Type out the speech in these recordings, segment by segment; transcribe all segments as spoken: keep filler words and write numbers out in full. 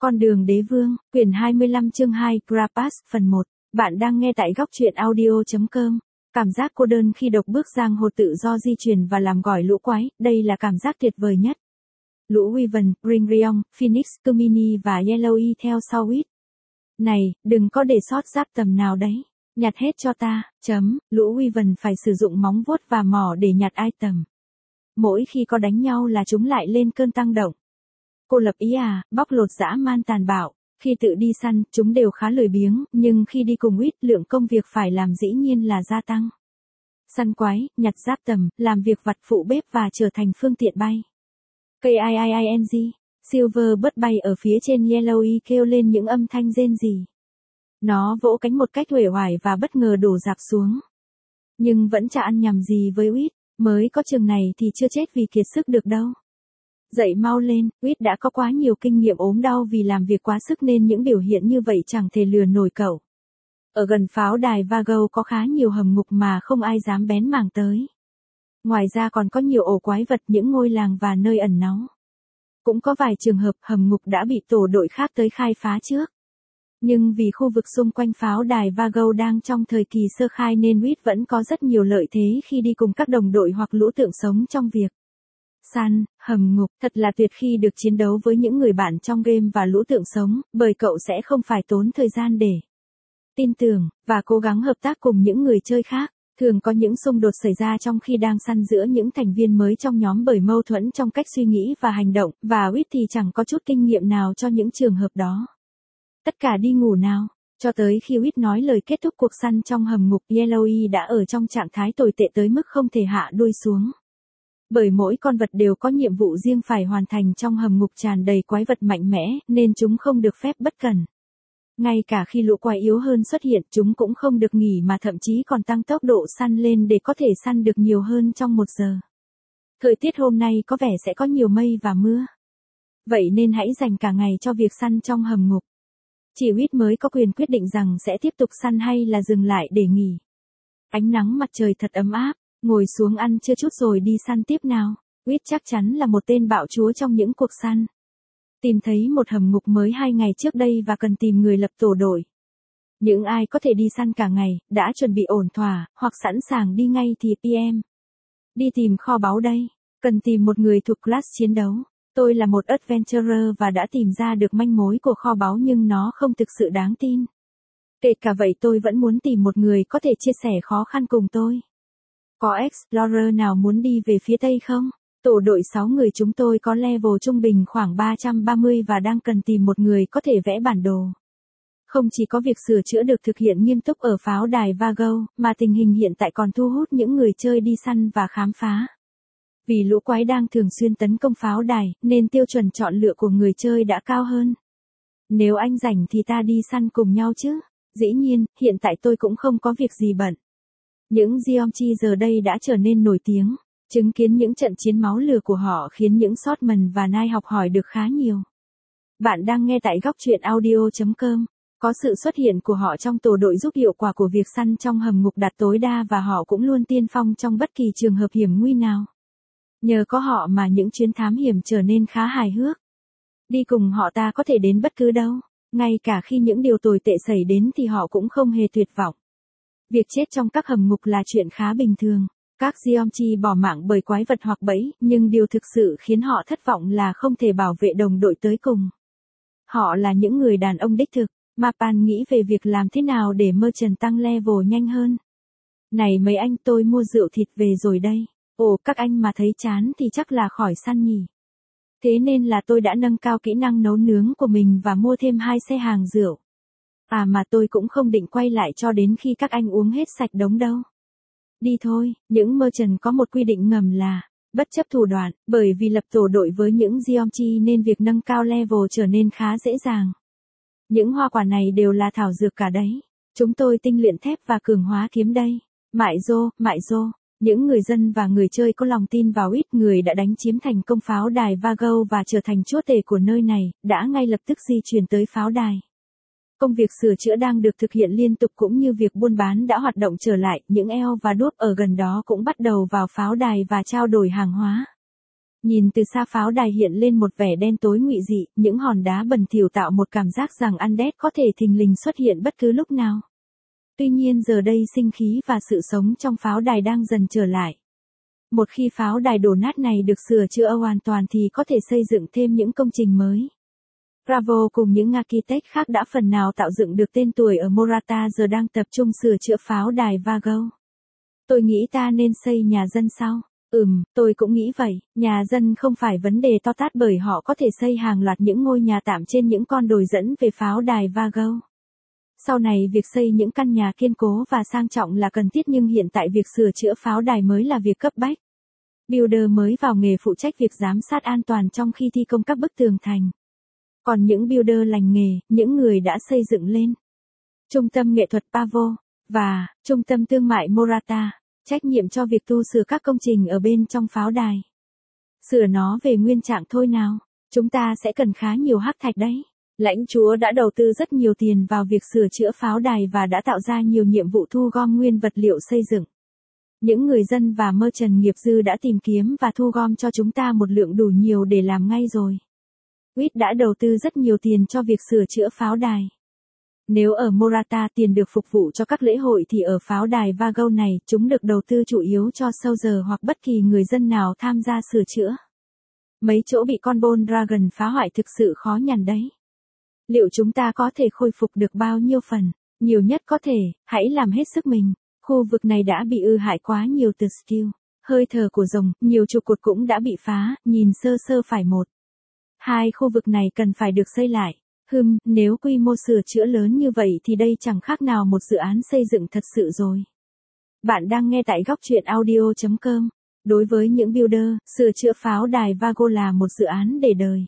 Con đường đế vương, quyển hai mươi lăm chương hai, Grapas, phần một. Bạn đang nghe tại góc truyện audio chấm com. Cảm giác cô đơn khi độc bước giang hồ tự do di chuyển và làm gỏi lũ quái, đây là cảm giác tuyệt vời nhất. Lũ Wyvern, Ringriong, Phoenix, Kumini và Yellowy theo sau Wit. Này, đừng có để sót giáp tầm nào đấy. Nhặt hết cho ta, chấm, lũ Wyvern phải sử dụng móng vuốt và mỏ để nhặt item. Mỗi khi có đánh nhau là chúng lại lên cơn tăng động. Cô lập ý à, bóc lột dã man tàn bạo. Khi tự đi săn, chúng đều khá lười biếng, nhưng khi đi cùng Wit, lượng công việc phải làm dĩ nhiên là gia tăng. Săn quái, nhặt giáp tầm, làm việc vặt phụ bếp và trở thành phương tiện bay. K I I I N G, Silver bớt bay ở phía trên Yellowy kêu lên những âm thanh rên rỉ. Nó vỗ cánh một cách uể oải và bất ngờ đổ rạp xuống. Nhưng vẫn chả ăn nhầm gì với Wit, mới có chừng này thì chưa chết vì kiệt sức được đâu. Dậy mau lên, Wit đã có quá nhiều kinh nghiệm ốm đau vì làm việc quá sức nên những biểu hiện như vậy chẳng thể lừa nổi cậu. Ở gần pháo đài Vago có khá nhiều hầm ngục mà không ai dám bén mảng tới. Ngoài ra còn có nhiều ổ quái vật, những ngôi làng và nơi ẩn náu. Cũng có vài trường hợp hầm ngục đã bị tổ đội khác tới khai phá trước. Nhưng vì khu vực xung quanh pháo đài Vago đang trong thời kỳ sơ khai nên Wit vẫn có rất nhiều lợi thế khi đi cùng các đồng đội hoặc lũ tượng sống trong việc săn, hầm ngục. Thật là tuyệt khi được chiến đấu với những người bạn trong game và lũ tượng sống, bởi cậu sẽ không phải tốn thời gian để tin tưởng, và cố gắng hợp tác cùng những người chơi khác. Thường có những xung đột xảy ra trong khi đang săn giữa những thành viên mới trong nhóm bởi mâu thuẫn trong cách suy nghĩ và hành động, và Wit thì chẳng có chút kinh nghiệm nào cho những trường hợp đó. Tất cả đi ngủ nào. Cho tới khi Wit nói lời kết thúc cuộc săn trong hầm ngục, Yellowy đã ở trong trạng thái tồi tệ tới mức không thể hạ đuôi xuống. Bởi mỗi con vật đều có nhiệm vụ riêng phải hoàn thành trong hầm ngục tràn đầy quái vật mạnh mẽ, nên chúng không được phép bất cẩn. Ngay cả khi lũ quái yếu hơn xuất hiện, chúng cũng không được nghỉ mà thậm chí còn tăng tốc độ săn lên để có thể săn được nhiều hơn trong một giờ. Thời tiết hôm nay có vẻ sẽ có nhiều mây và mưa. Vậy nên hãy dành cả ngày cho việc săn trong hầm ngục. Chỉ Wit mới có quyền quyết định rằng sẽ tiếp tục săn hay là dừng lại để nghỉ. Ánh nắng mặt trời thật ấm áp, ngồi xuống ăn chưa chút rồi đi săn tiếp nào. Wit chắc chắn là một tên bạo chúa trong những cuộc săn. Tìm thấy một hầm ngục mới hai ngày trước đây và cần tìm người lập tổ đội. Những ai có thể đi săn cả ngày, đã chuẩn bị ổn thỏa, hoặc sẵn sàng đi ngay thì pê em. Đi tìm kho báu đây. Cần tìm một người thuộc class chiến đấu. Tôi là một adventurer và đã tìm ra được manh mối của kho báu nhưng nó không thực sự đáng tin. Kể cả vậy tôi vẫn muốn tìm một người có thể chia sẻ khó khăn cùng tôi. Có explorer nào muốn đi về phía Tây không? Tổ đội sáu người chúng tôi có level trung bình khoảng ba trăm ba mươi và đang cần tìm một người có thể vẽ bản đồ. Không chỉ có việc sửa chữa được thực hiện nghiêm túc ở pháo đài Vago, mà tình hình hiện tại còn thu hút những người chơi đi săn và khám phá. Vì lũ quái đang thường xuyên tấn công pháo đài, nên tiêu chuẩn chọn lựa của người chơi đã cao hơn. Nếu anh rảnh thì ta đi săn cùng nhau chứ? Dĩ nhiên, hiện tại tôi cũng không có việc gì bận. Những Geomchi giờ đây đã trở nên nổi tiếng. Chứng kiến những trận chiến máu lửa của họ khiến những Swordman và Knight học hỏi được khá nhiều. Bạn đang nghe tại góc truyện audio chấm com. Có sự xuất hiện của họ trong tổ đội giúp hiệu quả của việc săn trong hầm ngục đạt tối đa và họ cũng luôn tiên phong trong bất kỳ trường hợp hiểm nguy nào. Nhờ có họ mà những chuyến thám hiểm trở nên khá hài hước. Đi cùng họ ta có thể đến bất cứ đâu. Ngay cả khi những điều tồi tệ xảy đến thì họ cũng không hề tuyệt vọng. Việc chết trong các hầm ngục là chuyện khá bình thường. Các Geomchi bỏ mạng bởi quái vật hoặc bẫy, nhưng điều thực sự khiến họ thất vọng là không thể bảo vệ đồng đội tới cùng. Họ là những người đàn ông đích thực. Mapan nghĩ về việc làm thế nào để merchant tăng level nhanh hơn. Này mấy anh, tôi mua rượu thịt về rồi đây. Ồ, các anh mà thấy chán thì chắc là khỏi săn nhỉ. Thế nên là tôi đã nâng cao kỹ năng nấu nướng của mình và mua thêm hai xe hàng rượu. À mà tôi cũng không định quay lại cho đến khi các anh uống hết sạch đống đâu. Đi thôi, những merchant có một quy định ngầm là, bất chấp thủ đoạn, bởi vì lập tổ đội với những Geomchi nên việc nâng cao level trở nên khá dễ dàng. Những hoa quả này đều là thảo dược cả đấy. Chúng tôi tinh luyện thép và cường hóa kiếm đây. Mại rô, mại rô. Những người dân và người chơi có lòng tin vào ít người đã đánh chiếm thành công pháo đài Vago và trở thành chúa tể của nơi này, đã ngay lập tức di chuyển tới pháo đài. Công việc sửa chữa đang được thực hiện liên tục cũng như việc buôn bán đã hoạt động trở lại, những eo và đuốc ở gần đó cũng bắt đầu vào pháo đài và trao đổi hàng hóa. Nhìn từ xa pháo đài hiện lên một vẻ đen tối ngụy dị, những hòn đá bẩn thỉu tạo một cảm giác rằng Undead có thể thình lình xuất hiện bất cứ lúc nào. Tuy nhiên giờ đây sinh khí và sự sống trong pháo đài đang dần trở lại. Một khi pháo đài đổ nát này được sửa chữa hoàn toàn thì có thể xây dựng thêm những công trình mới. Bravo cùng những architect khác đã phần nào tạo dựng được tên tuổi ở Morata giờ đang tập trung sửa chữa pháo đài Vago. Tôi nghĩ ta nên xây nhà dân sau. Ừm, tôi cũng nghĩ vậy, nhà dân không phải vấn đề to tát bởi họ có thể xây hàng loạt những ngôi nhà tạm trên những con đồi dẫn về pháo đài Vago. Sau này việc xây những căn nhà kiên cố và sang trọng là cần thiết nhưng hiện tại việc sửa chữa pháo đài mới là việc cấp bách. Builder mới vào nghề phụ trách việc giám sát an toàn trong khi thi công các bức tường thành. Còn những builder lành nghề, những người đã xây dựng lên Trung tâm nghệ thuật Pavo và Trung tâm thương mại Morata, trách nhiệm cho việc tu sửa các công trình ở bên trong pháo đài. Sửa nó về nguyên trạng thôi nào, chúng ta sẽ cần khá nhiều hắc thạch đấy. Lãnh chúa đã đầu tư rất nhiều tiền vào việc sửa chữa pháo đài và đã tạo ra nhiều nhiệm vụ thu gom nguyên vật liệu xây dựng. Những người dân và merchant nghiệp dư đã tìm kiếm và thu gom cho chúng ta một lượng đủ nhiều để làm ngay rồi. Witt đã đầu tư rất nhiều tiền cho việc sửa chữa pháo đài. Nếu ở Morata tiền được phục vụ cho các lễ hội thì ở pháo đài Vago này chúng được đầu tư chủ yếu cho soldier hoặc bất kỳ người dân nào tham gia sửa chữa. Mấy chỗ bị con Bone Dragon phá hoại thực sự khó nhằn đấy. Liệu chúng ta có thể khôi phục được bao nhiêu phần? Nhiều nhất có thể, hãy làm hết sức mình. Khu vực này đã bị ư hại quá nhiều từ skill. Hơi thở của rồng, nhiều trụ cột cũng đã bị phá, nhìn sơ sơ phải một. Hai khu vực này cần phải được xây lại. Hừm, nếu quy mô sửa chữa lớn như vậy thì đây chẳng khác nào một dự án xây dựng thật sự rồi. Bạn đang nghe tại góc truyện audio chấm com. Đối với những builder, sửa chữa pháo đài Vago là một dự án để đời.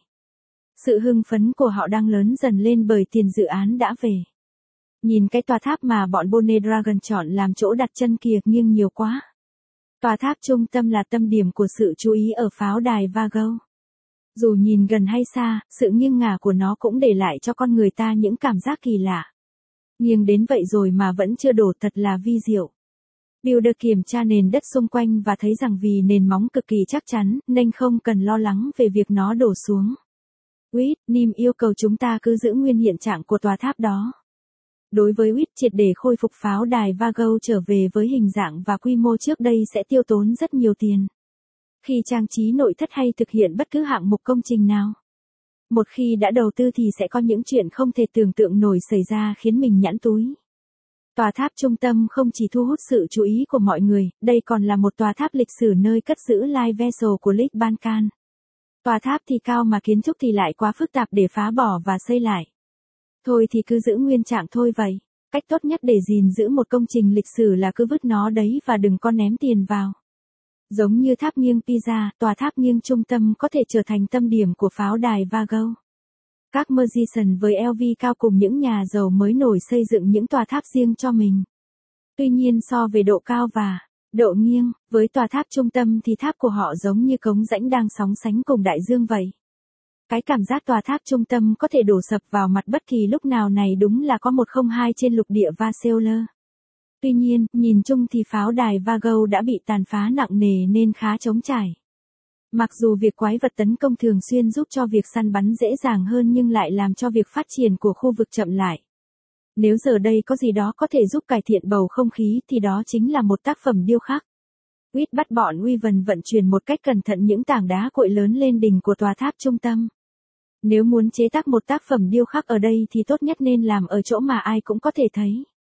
Sự hưng phấn của họ đang lớn dần lên bởi tiền dự án đã về. Nhìn cái tòa tháp mà bọn Bone Dragon chọn làm chỗ đặt chân kìa nghiêng nhiều quá. Tòa tháp trung tâm là tâm điểm của sự chú ý ở pháo đài Vago. Dù nhìn gần hay xa, sự nghiêng ngả của nó cũng để lại cho con người ta những cảm giác kỳ lạ. Nghiêng đến vậy rồi mà vẫn chưa đổ thật là vi diệu. Builder kiểm tra nền đất xung quanh và thấy rằng vì nền móng cực kỳ chắc chắn nên không cần lo lắng về việc nó đổ xuống. Witt, Nim yêu cầu chúng ta cứ giữ nguyên hiện trạng của tòa tháp đó. Đối với Witt, triệt để khôi phục pháo đài Vago trở về với hình dạng và quy mô trước đây sẽ tiêu tốn rất nhiều tiền. Khi trang trí nội thất hay thực hiện bất cứ hạng mục công trình nào. Một khi đã đầu tư thì sẽ có những chuyện không thể tưởng tượng nổi xảy ra khiến mình nhẵn túi. Tòa tháp trung tâm không chỉ thu hút sự chú ý của mọi người, đây còn là một tòa tháp lịch sử nơi cất giữ Light Vessel của Lake Balkan. Tòa tháp thì cao mà kiến trúc thì lại quá phức tạp để phá bỏ và xây lại. Thôi thì cứ giữ nguyên trạng thôi vậy. Cách tốt nhất để gìn giữ một công trình lịch sử là cứ vứt nó đấy và đừng có ném tiền vào. Giống như tháp nghiêng Pisa, tòa tháp nghiêng trung tâm có thể trở thành tâm điểm của pháo đài Vago. Các magician với lờ vê cao cùng những nhà giàu mới nổi xây dựng những tòa tháp riêng cho mình. Tuy nhiên so về độ cao và độ nghiêng, với tòa tháp trung tâm thì tháp của họ giống như cống rãnh đang sóng sánh cùng đại dương vậy. Cái cảm giác tòa tháp trung tâm có thể đổ sập vào mặt bất kỳ lúc nào này đúng là có một không hai trên lục địa Vaseoler. Tuy nhiên, nhìn chung thì pháo đài Vago đã bị tàn phá nặng nề nên khá trống trải. Mặc dù việc quái vật tấn công thường xuyên giúp cho việc săn bắn dễ dàng hơn nhưng lại làm cho việc phát triển của khu vực chậm lại. Nếu giờ đây có gì đó có thể giúp cải thiện bầu không khí thì đó chính là một tác phẩm điêu khắc. Witt bắt bọn Wyvern vận chuyển một cách cẩn thận những tảng đá cuội lớn lên đỉnh của tòa tháp trung tâm. Nếu muốn chế tác một tác phẩm điêu khắc ở đây thì tốt nhất nên làm ở chỗ mà ai cũng có thể thấy.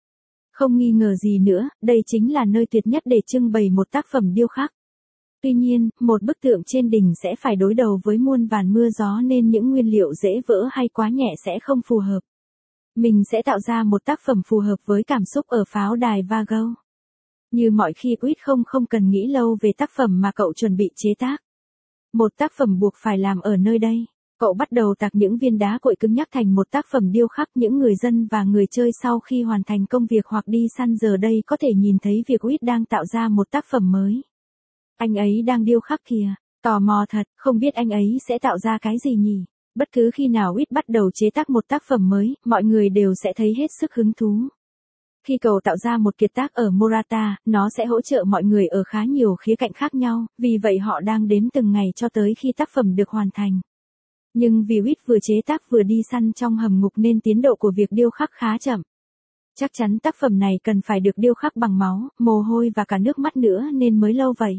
Không nghi ngờ gì nữa, đây chính là nơi tuyệt nhất để trưng bày một tác phẩm điêu khắc. Tuy nhiên, một bức tượng trên đỉnh sẽ phải đối đầu với muôn vàn mưa gió nên những nguyên liệu dễ vỡ hay quá nhẹ sẽ không phù hợp. Mình sẽ tạo ra một tác phẩm phù hợp với cảm xúc ở pháo đài Vago. Như mọi khi Witt không không cần nghĩ lâu về tác phẩm mà cậu chuẩn bị chế tác. Một tác phẩm buộc phải làm ở nơi đây. Cậu bắt đầu tạc những viên đá cuội cứng nhắc thành một tác phẩm điêu khắc. Những người dân và người chơi sau khi hoàn thành công việc hoặc đi săn giờ đây có thể nhìn thấy việc Witt đang tạo ra một tác phẩm mới. Anh ấy đang điêu khắc kìa, tò mò thật, không biết anh ấy sẽ tạo ra cái gì nhỉ? Bất cứ khi nào Witt bắt đầu chế tác một tác phẩm mới, mọi người đều sẽ thấy hết sức hứng thú. Khi cậu tạo ra một kiệt tác ở Morata, nó sẽ hỗ trợ mọi người ở khá nhiều khía cạnh khác nhau, vì vậy họ đang đếm từng ngày cho tới khi tác phẩm được hoàn thành. Nhưng vì Whit vừa chế tác vừa đi săn trong hầm ngục nên tiến độ của việc điêu khắc khá chậm. Chắc chắn tác phẩm này cần phải được điêu khắc bằng máu, mồ hôi và cả nước mắt nữa nên mới lâu vậy.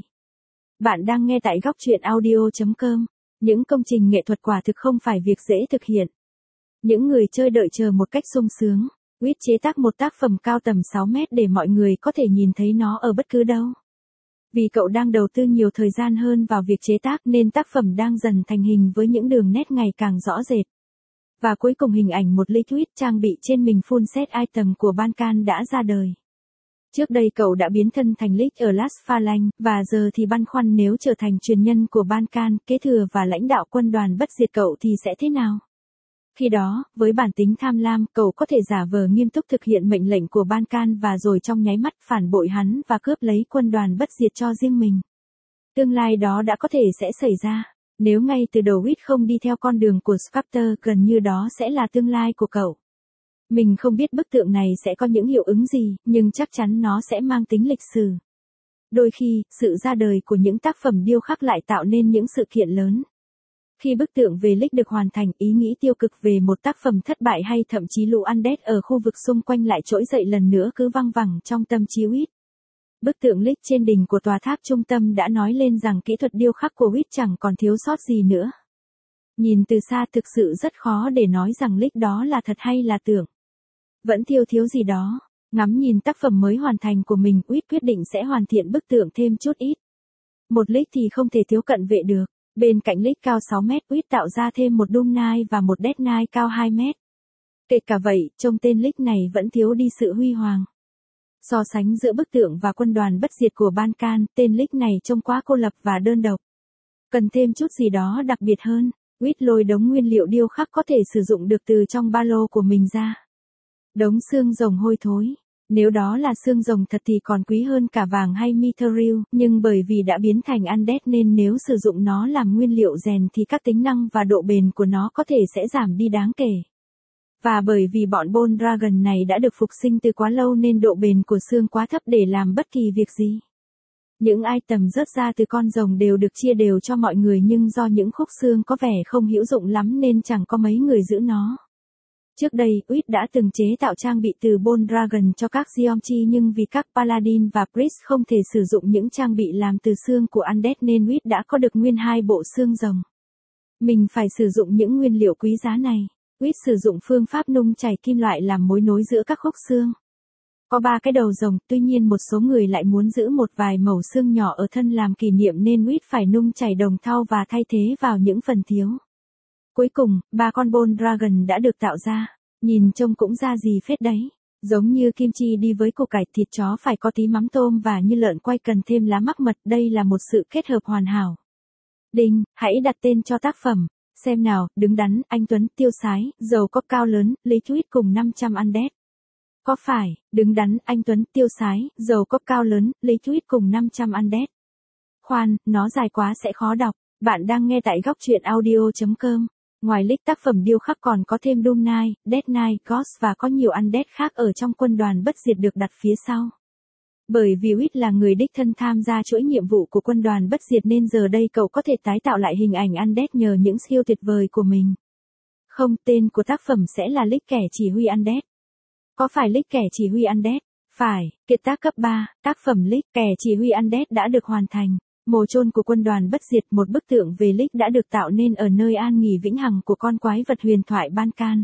Bạn đang nghe tại góc truyện audio chấm com. Những công trình nghệ thuật quả thực không phải việc dễ thực hiện. Những người chơi đợi chờ một cách sung sướng. Whit chế tác một tác phẩm cao tầm sáu mét để mọi người có thể nhìn thấy nó ở bất cứ đâu. Vì cậu đang đầu tư nhiều thời gian hơn vào việc chế tác nên tác phẩm đang dần thành hình với những đường nét ngày càng rõ rệt. Và cuối cùng hình ảnh một Liquid trang bị trên mình full set item của Bankan đã ra đời. Trước đây cậu đã biến thân thành Lich ở Las Phalanx, và giờ thì băn khoăn nếu trở thành truyền nhân của Bankan, kế thừa và lãnh đạo quân đoàn bất diệt cậu thì sẽ thế nào? Khi đó, với bản tính tham lam, cậu có thể giả vờ nghiêm túc thực hiện mệnh lệnh của Bankan và rồi trong nháy mắt phản bội hắn và cướp lấy quân đoàn bất diệt cho riêng mình. Tương lai đó đã có thể sẽ xảy ra. Nếu ngay từ đầu Whit không đi theo con đường của Sculptor, gần như đó sẽ là tương lai của cậu. Mình không biết bức tượng này sẽ có những hiệu ứng gì, nhưng chắc chắn nó sẽ mang tính lịch sử. Đôi khi, sự ra đời của những tác phẩm điêu khắc lại tạo nên những sự kiện lớn. Khi bức tượng về Lich được hoàn thành, ý nghĩ tiêu cực về một tác phẩm thất bại hay thậm chí lũ undead ở khu vực xung quanh lại trỗi dậy lần nữa cứ văng vẳng trong tâm trí Whit. Bức tượng Lich trên đỉnh của tòa tháp trung tâm đã nói lên rằng kỹ thuật điêu khắc của Whit chẳng còn thiếu sót gì nữa. Nhìn từ xa thực sự rất khó để nói rằng Lich đó là thật hay là tưởng. Vẫn thiếu thiếu gì đó. Ngắm nhìn tác phẩm mới hoàn thành của mình, Whit quyết định sẽ hoàn thiện bức tượng thêm chút ít. Một Lich thì không thể thiếu cận vệ được. Bên cạnh Lich cao sáu mét, Whit tạo ra thêm một Doom Knight và một Death Knight cao hai mét. Kể cả vậy, trông tên Lich này vẫn thiếu đi sự huy hoàng. So sánh giữa bức tượng và quân đoàn bất diệt của Bankan, tên Lich này trông quá cô lập và đơn độc. Cần thêm chút gì đó đặc biệt hơn. Whit lôi đống nguyên liệu điêu khắc có thể sử dụng được từ trong ba lô của mình ra. Đống xương rồng hôi thối. Nếu đó là xương rồng thật thì còn quý hơn cả vàng hay mithril, nhưng bởi vì đã biến thành undead nên nếu sử dụng nó làm nguyên liệu rèn thì các tính năng và độ bền của nó có thể sẽ giảm đi đáng kể. Và bởi vì bọn Bone Dragon này đã được phục sinh từ quá lâu nên độ bền của xương quá thấp để làm bất kỳ việc gì. Những item rớt ra từ con rồng đều được chia đều cho mọi người, nhưng do những khúc xương có vẻ không hữu dụng lắm nên chẳng có mấy người giữ nó. Trước đây, Whit đã từng chế tạo trang bị từ Bone Dragon cho các Geomchi, nhưng vì các Paladin và Priest không thể sử dụng những trang bị làm từ xương của Undead nên Whit đã có được nguyên hai bộ xương rồng. Mình phải sử dụng những nguyên liệu quý giá này. Whit sử dụng phương pháp nung chảy kim loại làm mối nối giữa các khúc xương. Có ba cái đầu rồng, tuy nhiên một số người lại muốn giữ một vài mẩu xương nhỏ ở thân làm kỷ niệm nên Whit phải nung chảy đồng thau và thay thế vào những phần thiếu. Cuối cùng, ba con Bone Dragon đã được tạo ra. Nhìn trông cũng ra gì phết đấy. Giống như kim chi đi với củ cải, thịt chó phải có tí mắm tôm và như lợn quay cần thêm lá mắc mật. Đây là một sự kết hợp hoàn hảo. Đinh, hãy đặt tên cho tác phẩm. Xem nào, đứng đắn, anh Tuấn, tiêu sái, giàu có cao lớn, Liquid cùng năm trăm undead. Có phải, đứng đắn, anh Tuấn, tiêu sái, giàu có cao lớn, Liquid cùng năm trăm undead. Khoan, nó dài quá sẽ khó đọc. Bạn đang nghe tại góc truyện audio chấm com. Ngoài Lich, tác phẩm điêu khắc còn có thêm Doom Knight, Death Knight, Ghost và có nhiều undead khác ở trong quân đoàn bất diệt được đặt phía sau. Bởi vì Whit là người đích thân tham gia chuỗi nhiệm vụ của quân đoàn bất diệt nên giờ đây cậu có thể tái tạo lại hình ảnh undead nhờ những skill tuyệt vời của mình. Không, tên của tác phẩm sẽ là Lich kẻ chỉ huy undead. Có phải Lich kẻ chỉ huy undead? Phải, kiệt tác cấp ba, tác phẩm Lich kẻ chỉ huy undead đã được hoàn thành. Mồ chôn của quân đoàn bất diệt, một bức tượng về Lich đã được tạo nên ở nơi an nghỉ vĩnh hằng của con quái vật huyền thoại Bankan.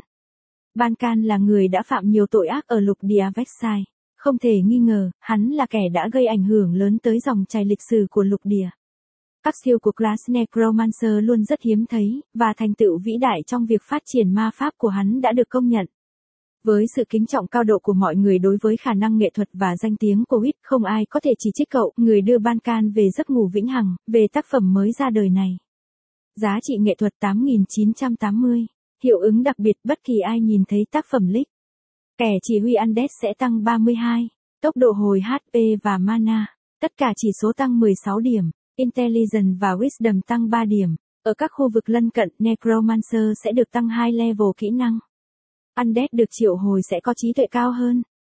Bankan là người đã phạm nhiều tội ác ở lục địa Vexai. Không thể nghi ngờ, hắn là kẻ đã gây ảnh hưởng lớn tới dòng chảy lịch sử của lục địa. Các siêu của Class Necromancer luôn rất hiếm thấy, và thành tựu vĩ đại trong việc phát triển ma pháp của hắn đã được công nhận. Với sự kính trọng cao độ của mọi người đối với khả năng nghệ thuật và danh tiếng của Whit, không ai có thể chỉ trích cậu, người đưa Bankan về giấc ngủ vĩnh hằng, về tác phẩm mới ra đời này. Giá trị nghệ thuật tám nghìn chín trăm tám mươi. Hiệu ứng đặc biệt, bất kỳ ai nhìn thấy tác phẩm Lich kẻ chỉ huy undead sẽ tăng ba mươi hai. Tốc độ hồi hát pê và mana. Tất cả chỉ số tăng mười sáu điểm. Intelligence và Wisdom tăng ba điểm. Ở các khu vực lân cận, Necromancer sẽ được tăng hai level kỹ năng. Undead được triệu hồi sẽ có trí tuệ cao hơn.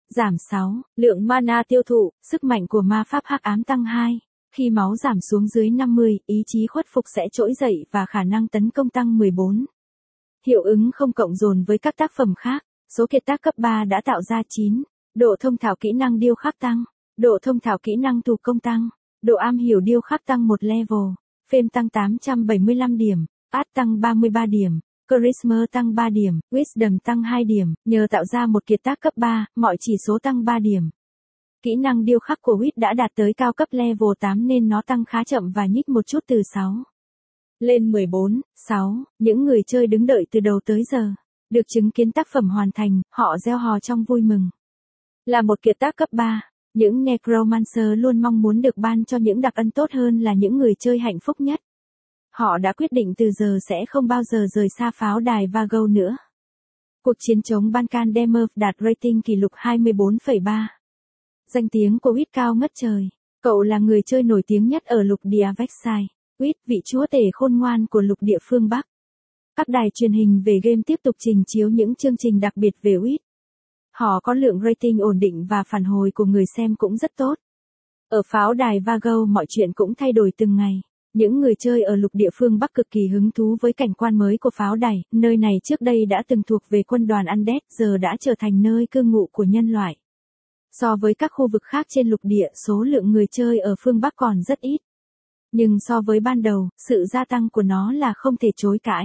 Giảm sáu, lượng mana tiêu thụ, sức mạnh của ma pháp hắc ám tăng hai. Khi máu giảm xuống dưới năm mươi, ý chí khuất phục sẽ trỗi dậy và khả năng tấn công tăng mười bốn. Hiệu ứng không cộng dồn với các tác phẩm khác, số kiệt tác cấp ba đã tạo ra chín. Độ thông thạo kỹ năng điêu khắc tăng, độ thông thạo kỹ năng thủ công tăng, độ am hiểu điêu khắc tăng một level, phêm tăng tám trăm bảy mươi lăm điểm, art tăng ba mươi ba điểm, charisma tăng ba điểm, wisdom tăng hai điểm, nhờ tạo ra một kiệt tác cấp ba, mọi chỉ số tăng ba điểm. Kỹ năng điêu khắc của Wit đã đạt tới cao cấp level tám nên nó tăng khá chậm và nhích một chút từ sáu lên mười bốn, sáu, những người chơi đứng đợi từ đầu tới giờ. Được chứng kiến tác phẩm hoàn thành, họ reo hò trong vui mừng. Là một kiệt tác cấp ba, những Necromancer luôn mong muốn được ban cho những đặc ân tốt hơn là những người chơi hạnh phúc nhất. Họ đã quyết định từ giờ sẽ không bao giờ rời xa pháo đài Vago nữa. Cuộc chiến chống Balkan Demerv đạt rating kỷ lục hai mươi bốn phẩy ba. Danh tiếng của Wit cao ngất trời. Cậu là người chơi nổi tiếng nhất ở lục địa Vexai. Wit, vị chúa tể khôn ngoan của lục địa phương Bắc. Các đài truyền hình về game tiếp tục trình chiếu những chương trình đặc biệt về Wit. Họ có lượng rating ổn định và phản hồi của người xem cũng rất tốt. Ở pháo đài Vago mọi chuyện cũng thay đổi từng ngày. Những người chơi ở lục địa phương Bắc cực kỳ hứng thú với cảnh quan mới của pháo đài, nơi này trước đây đã từng thuộc về quân đoàn Undead, giờ đã trở thành nơi cư ngụ của nhân loại. So với các khu vực khác trên lục địa, số lượng người chơi ở phương Bắc còn rất ít. Nhưng so với ban đầu, sự gia tăng của nó là không thể chối cãi.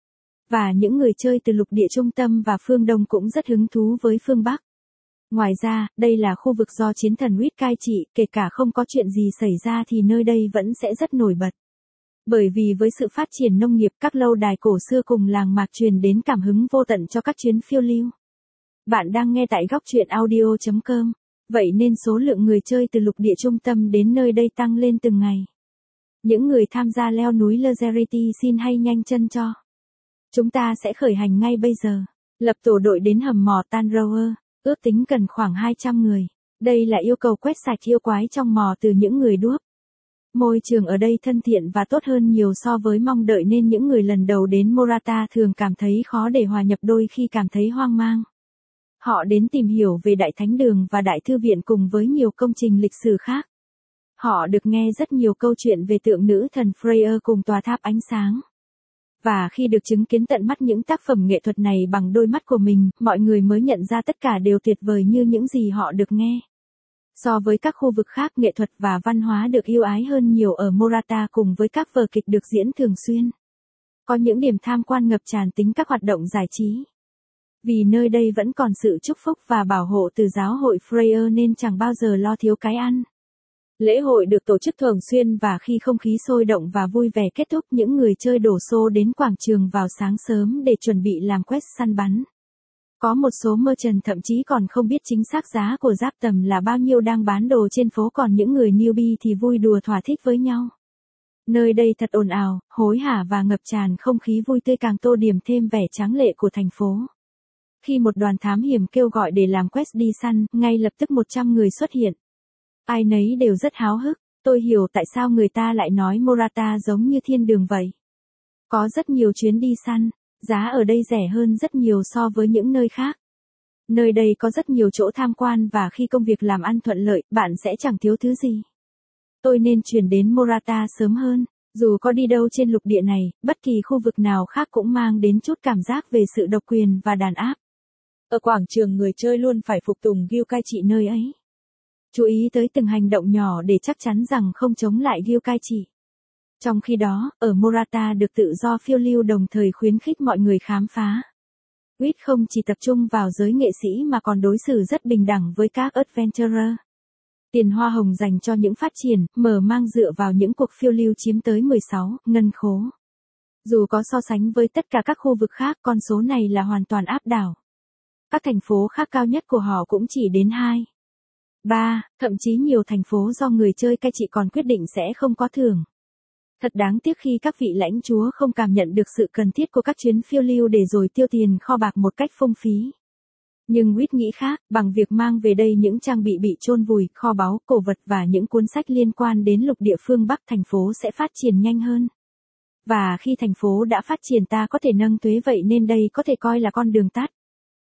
Và những người chơi từ lục địa trung tâm và phương Đông cũng rất hứng thú với phương Bắc. Ngoài ra, đây là khu vực do chiến thần Wit cai trị, kể cả không có chuyện gì xảy ra thì nơi đây vẫn sẽ rất nổi bật. Bởi vì với sự phát triển nông nghiệp, các lâu đài cổ xưa cùng làng mạc truyền đến cảm hứng vô tận cho các chuyến phiêu lưu. Bạn đang nghe tại góc truyện audio chấm com. Vậy nên số lượng người chơi từ lục địa trung tâm đến nơi đây tăng lên từng ngày. Những người tham gia leo núi Lazarity xin hay nhanh chân cho. Chúng ta sẽ khởi hành ngay bây giờ. Lập tổ đội đến hầm mỏ Tanrower. Ước tính cần khoảng hai trăm người. Đây là yêu cầu quét sạch yêu quái trong mỏ từ những người đuốc. Môi trường ở đây thân thiện và tốt hơn nhiều so với mong đợi nên những người lần đầu đến Morata thường cảm thấy khó để hòa nhập, đôi khi cảm thấy hoang mang. Họ đến tìm hiểu về Đại Thánh Đường và Đại Thư Viện cùng với nhiều công trình lịch sử khác. Họ được nghe rất nhiều câu chuyện về tượng nữ thần Freya cùng tòa tháp ánh sáng. Và khi được chứng kiến tận mắt những tác phẩm nghệ thuật này bằng đôi mắt của mình, mọi người mới nhận ra tất cả đều tuyệt vời như những gì họ được nghe. So với các khu vực khác, nghệ thuật và văn hóa được yêu ái hơn nhiều ở Morata cùng với các vở kịch được diễn thường xuyên. Có những điểm tham quan ngập tràn tính các hoạt động giải trí. Vì nơi đây vẫn còn sự chúc phúc và bảo hộ từ giáo hội Freya nên chẳng bao giờ lo thiếu cái ăn. Lễ hội được tổ chức thường xuyên và khi không khí sôi động và vui vẻ kết thúc, những người chơi đổ xô đến quảng trường vào sáng sớm để chuẩn bị làm quest săn bắn. Có một số merchant thậm chí còn không biết chính xác giá của giáp tầm là bao nhiêu đang bán đồ trên phố, còn những người newbie thì vui đùa thỏa thích với nhau. Nơi đây thật ồn ào, hối hả và ngập tràn không khí vui tươi, càng tô điểm thêm vẻ tráng lệ của thành phố. Khi một đoàn thám hiểm kêu gọi để làm quest đi săn, ngay lập tức một trăm người xuất hiện. Ai nấy đều rất háo hức. Tôi hiểu tại sao người ta lại nói Morata giống như thiên đường vậy. Có rất nhiều chuyến đi săn, giá ở đây rẻ hơn rất nhiều so với những nơi khác. Nơi đây có rất nhiều chỗ tham quan và khi công việc làm ăn thuận lợi, bạn sẽ chẳng thiếu thứ gì. Tôi nên chuyển đến Morata sớm hơn. Dù có đi đâu trên lục địa này, bất kỳ khu vực nào khác cũng mang đến chút cảm giác về sự độc quyền và đàn áp. Ở quảng trường, người chơi luôn phải phục tùng guild cai trị nơi ấy. Chú ý tới từng hành động nhỏ để chắc chắn rằng không chống lại guild cai trị. Trong khi đó, ở Morata được tự do phiêu lưu đồng thời khuyến khích mọi người khám phá. Wit không chỉ tập trung vào giới nghệ sĩ mà còn đối xử rất bình đẳng với các adventurer. Tiền hoa hồng dành cho những phát triển, mở mang dựa vào những cuộc phiêu lưu chiếm tới mười sáu ngân khố. Dù có so sánh với tất cả các khu vực khác, con số này là hoàn toàn áp đảo. Các thành phố khác cao nhất của họ cũng chỉ đến hai, ba, thậm chí nhiều thành phố do người chơi cai trị còn quyết định sẽ không có thưởng. Thật đáng tiếc khi các vị lãnh chúa không cảm nhận được sự cần thiết của các chuyến phiêu lưu để rồi tiêu tiền kho bạc một cách phung phí. Nhưng Wit nghĩ khác, bằng việc mang về đây những trang bị bị chôn vùi, kho báu, cổ vật và những cuốn sách liên quan đến lục địa phương Bắc, thành phố sẽ phát triển nhanh hơn. Và khi thành phố đã phát triển, ta có thể nâng thuế, vậy nên đây có thể coi là con đường tắt.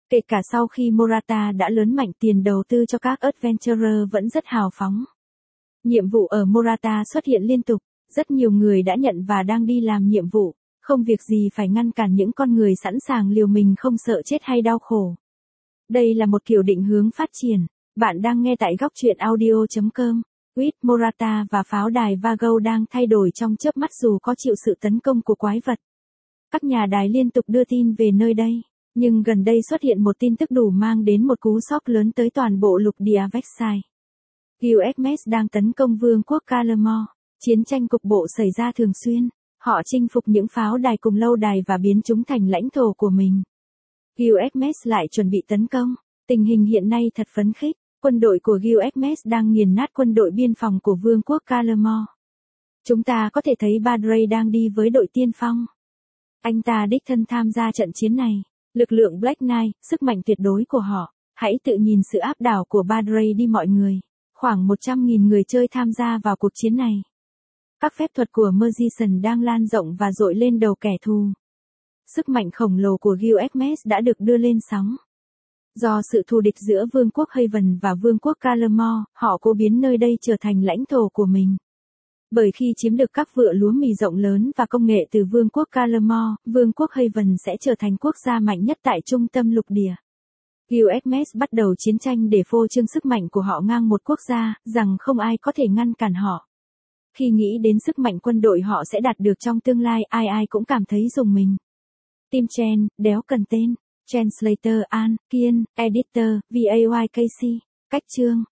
Kể cả sau khi Morata đã lớn mạnh, tiền đầu tư cho các adventurer vẫn rất hào phóng. Nhiệm vụ ở Morata xuất hiện liên tục, rất nhiều người đã nhận và đang đi làm nhiệm vụ, không việc gì phải ngăn cản những con người sẵn sàng liều mình không sợ chết hay đau khổ. Đây là một kiểu định hướng phát triển. Bạn đang nghe tại góc truyện audio chấm com. With Morata và pháo đài Vago đang thay đổi trong chớp mắt dù có chịu sự tấn công của quái vật. Các nhà đài liên tục đưa tin về nơi đây, nhưng gần đây xuất hiện một tin tức đủ mang đến một cú sốc lớn tới toàn bộ lục địa Vexai. Gilgamesh đang tấn công vương quốc Calamor. Chiến tranh cục bộ xảy ra thường xuyên. Họ chinh phục những pháo đài cùng lâu đài và biến chúng thành lãnh thổ của mình. Gilgamesh lại chuẩn bị tấn công. Tình hình hiện nay thật phấn khích. Quân đội của Gilgamesh đang nghiền nát quân đội biên phòng của vương quốc Calamor. Chúng ta có thể thấy Badrey đang đi với đội tiên phong. Anh ta đích thân tham gia trận chiến này. Lực lượng Black Knight, sức mạnh tuyệt đối của họ. Hãy tự nhìn sự áp đảo của Badrey đi mọi người. Khoảng một trăm nghìn người chơi tham gia vào cuộc chiến này. Các phép thuật của Magician đang lan rộng và dội lên đầu kẻ thù. Sức mạnh khổng lồ của Gilgamesh đã được đưa lên sóng. Do sự thù địch giữa vương quốc Haven và vương quốc Calamor, họ cố biến nơi đây trở thành lãnh thổ của mình. Bởi khi chiếm được các vựa lúa mì rộng lớn và công nghệ từ vương quốc Calamor, vương quốc Haven sẽ trở thành quốc gia mạnh nhất tại trung tâm lục địa. Gilgamesh bắt đầu chiến tranh để phô trương sức mạnh của họ ngang một quốc gia, rằng không ai có thể ngăn cản họ. Khi nghĩ đến sức mạnh quân đội họ sẽ đạt được trong tương lai, ai ai cũng cảm thấy rùng mình. Tim Chen, đéo cần tên. Translator An, Kiên, Editor, vê a i Casey. Cách chương.